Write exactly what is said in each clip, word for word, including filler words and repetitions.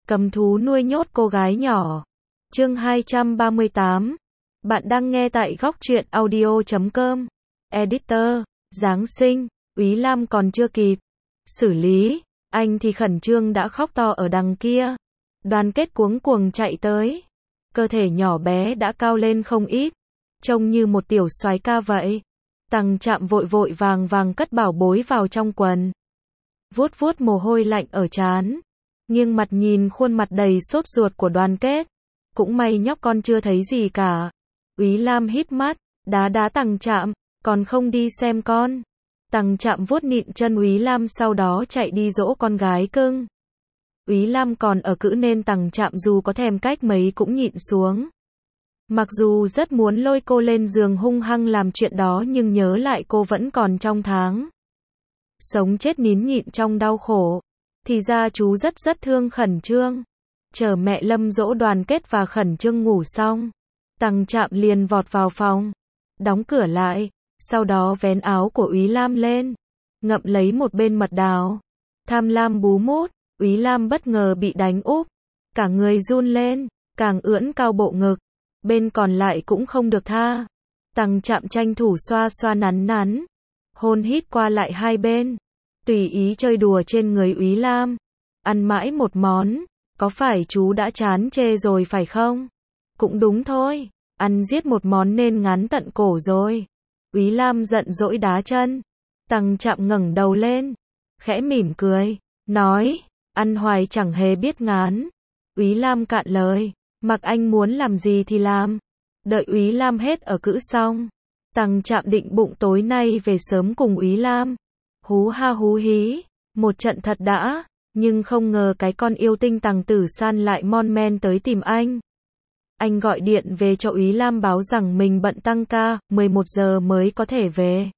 Cầm thú nuôi nhốt cô gái nhỏ. Chương hai trăm ba mươi tám. Bạn đang nghe tại góc truyện audio chấm com. Editor, Giáng sinh, Úy Lam còn chưa kịp xử lý, anh thì khẩn trương đã khóc to ở đằng kia. Đoàn Kết cuống cuồng chạy tới. Cơ thể nhỏ bé đã cao lên không ít, trông như một tiểu soái ca vậy. Tằng Trạm vội vội vàng vàng cất bảo bối vào trong quần. Vuốt vuốt mồ hôi lạnh ở trán, nghiêng mặt nhìn khuôn mặt đầy sốt ruột của Đoàn Kết. Cũng may nhóc con chưa thấy gì cả. Úy Lam híp mắt, đá đá Tằng Trạm, còn không đi xem con. Tằng Trạm vuốt nịn chân Úy Lam sau đó chạy đi dỗ con gái cưng. Úy Lam còn ở cữ nên Tằng Trạm dù có thèm cách mấy cũng nhịn xuống. Mặc dù rất muốn lôi cô lên giường hung hăng làm chuyện đó nhưng nhớ lại cô vẫn còn trong tháng sống chết nín nhịn trong đau khổ. Thì ra chú rất rất thương khẩn trương. Chờ mẹ Lâm dỗ Đoàn Kết và khẩn trương ngủ xong, Tằng Trạm liền vọt vào phòng, đóng cửa lại, sau đó vén áo của Úy Lam lên, ngậm lấy một bên mật đào. Tham lam bú mút, Úy Lam bất ngờ bị đánh úp, cả người run lên, càng ưỡn cao bộ ngực, bên còn lại cũng không được tha. Tằng Trạm tranh thủ xoa xoa nắn nắn, hôn hít qua lại hai bên, tùy ý chơi đùa trên người Úy Lam. Ăn mãi một món, có phải chú đã chán chê rồi phải không? Cũng đúng thôi, ăn giết một món nên ngán tận cổ rồi. Úy Lam giận dỗi đá chân. Tằng Trạm ngẩng đầu lên, khẽ mỉm cười, nói, ăn hoài chẳng hề biết ngán. Úy Lam cạn lời, mặc anh muốn làm gì thì làm. Đợi Úy Lam hết ở cữ xong, Tằng Trạm định bụng tối nay về sớm cùng Úy Lam. Hú ha hú hí, một trận thật đã, nhưng không ngờ cái con yêu tinh Tằng Tử San lại mon men tới tìm anh. Anh gọi điện về cho Úy Lam báo rằng mình bận tăng ca, mười một giờ mới có thể về.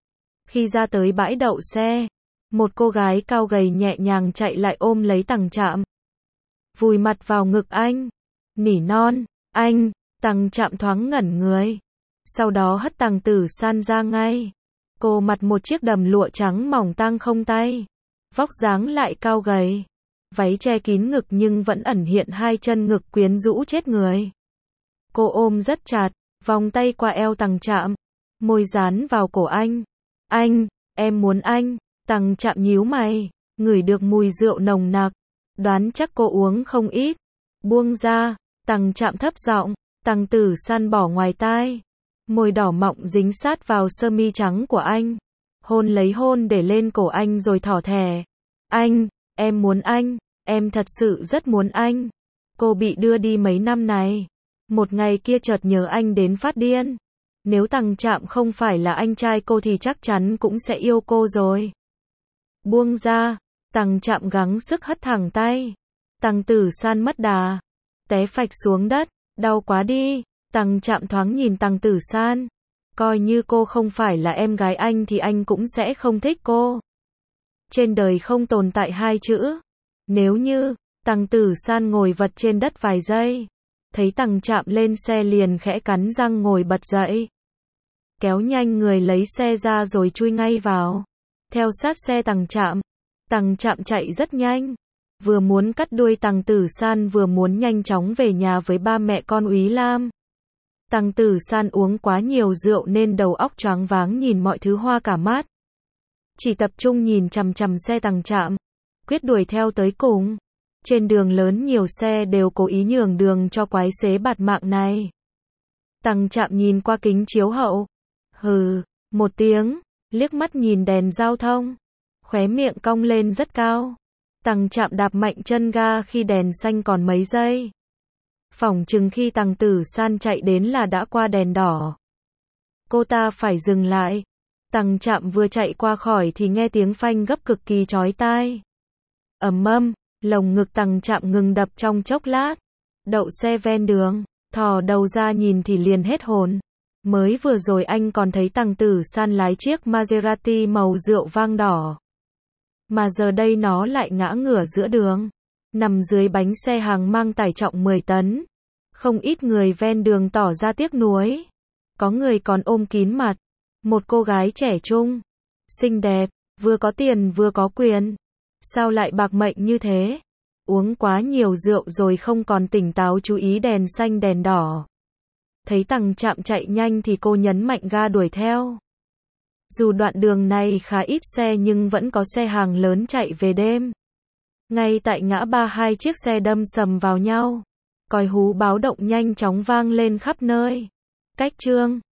Khi ra tới bãi đậu xe, một cô gái cao gầy nhẹ nhàng chạy lại ôm lấy Tằng Trạm, vùi mặt vào ngực anh, nỉ non, anh. Tằng Trạm thoáng ngẩn người, sau đó hất Tằng Tử San ra ngay. Cô mặc một chiếc đầm lụa trắng mỏng tang không tay, vóc dáng lại cao gầy, váy che kín ngực nhưng vẫn ẩn hiện hai chân ngực quyến rũ chết người. Cô ôm rất chặt, vòng tay qua eo Tằng Trạm, môi dán vào cổ anh. Anh, em muốn anh. Tằng Trạm nhíu mày, ngửi được mùi rượu nồng nặc, đoán chắc cô uống không ít. Buông ra, Tằng Trạm thấp giọng. Tằng Tử San bỏ ngoài tai, môi đỏ mọng dính sát vào sơ mi trắng của anh, hôn lấy hôn để lên cổ anh rồi thỏ thẻ. Anh, em muốn anh, em thật sự rất muốn anh. Cô bị đưa đi mấy năm này, một ngày kia chợt nhớ anh đến phát điên. Nếu Tằng Trạm không phải là anh trai cô thì chắc chắn cũng sẽ yêu cô rồi. Buông ra, Tằng Trạm gắng sức hất thẳng tay. Tằng Tử San mất đà, té phạch xuống đất. Đau quá đi. Tằng Trạm thoáng nhìn Tằng Tử San. Coi như cô không phải là em gái anh thì anh cũng sẽ không thích cô. Trên đời không tồn tại hai chữ nếu như. Tằng Tử San ngồi vật trên đất vài giây, thấy Tằng Trạm lên xe liền khẽ cắn răng ngồi bật dậy, kéo nhanh người lấy xe ra rồi chui ngay vào, theo sát xe Tằng Trạm. Tằng Trạm chạy rất nhanh, vừa muốn cắt đuôi Tằng Tử San vừa muốn nhanh chóng về nhà với ba mẹ con Úy Lam. Tằng Tử San uống quá nhiều rượu nên đầu óc choáng váng nhìn mọi thứ hoa cả mắt. Chỉ tập trung nhìn chằm chằm xe Tằng Trạm, quyết đuổi theo tới cùng. Trên đường lớn nhiều xe đều cố ý nhường đường cho quái xế bạt mạng này. Tằng Trạm nhìn qua kính chiếu hậu, hừ, một tiếng, liếc mắt nhìn đèn giao thông, khóe miệng cong lên rất cao. Tằng Trạm đạp mạnh chân ga khi đèn xanh còn mấy giây. Phỏng chừng khi Tằng Tử San chạy đến là đã qua đèn đỏ. Cô ta phải dừng lại. Tằng Trạm vừa chạy qua khỏi thì nghe tiếng phanh gấp cực kỳ chói tai. Ầm ầm, lồng ngực Tằng Trạm ngừng đập trong chốc lát. Đậu xe ven đường, thò đầu ra nhìn thì liền hết hồn. Mới vừa rồi anh còn thấy Tằng Tử San lái chiếc Maserati màu rượu vang đỏ. Mà giờ đây nó lại ngã ngửa giữa đường, nằm dưới bánh xe hàng mang tải trọng mười tấn. Không ít người ven đường tỏ ra tiếc nuối. Có người còn ôm kín mặt. Một cô gái trẻ trung, xinh đẹp, vừa có tiền vừa có quyền. Sao lại bạc mệnh như thế? Uống quá nhiều rượu rồi không còn tỉnh táo chú ý đèn xanh đèn đỏ. Thấy Tằng Trạm chạy nhanh thì cô nhấn mạnh ga đuổi theo. Dù đoạn đường này khá ít xe nhưng vẫn có xe hàng lớn chạy về đêm. Ngay tại ngã ba hai chiếc xe đâm sầm vào nhau. Còi hú báo động nhanh chóng vang lên khắp nơi. Cách Trương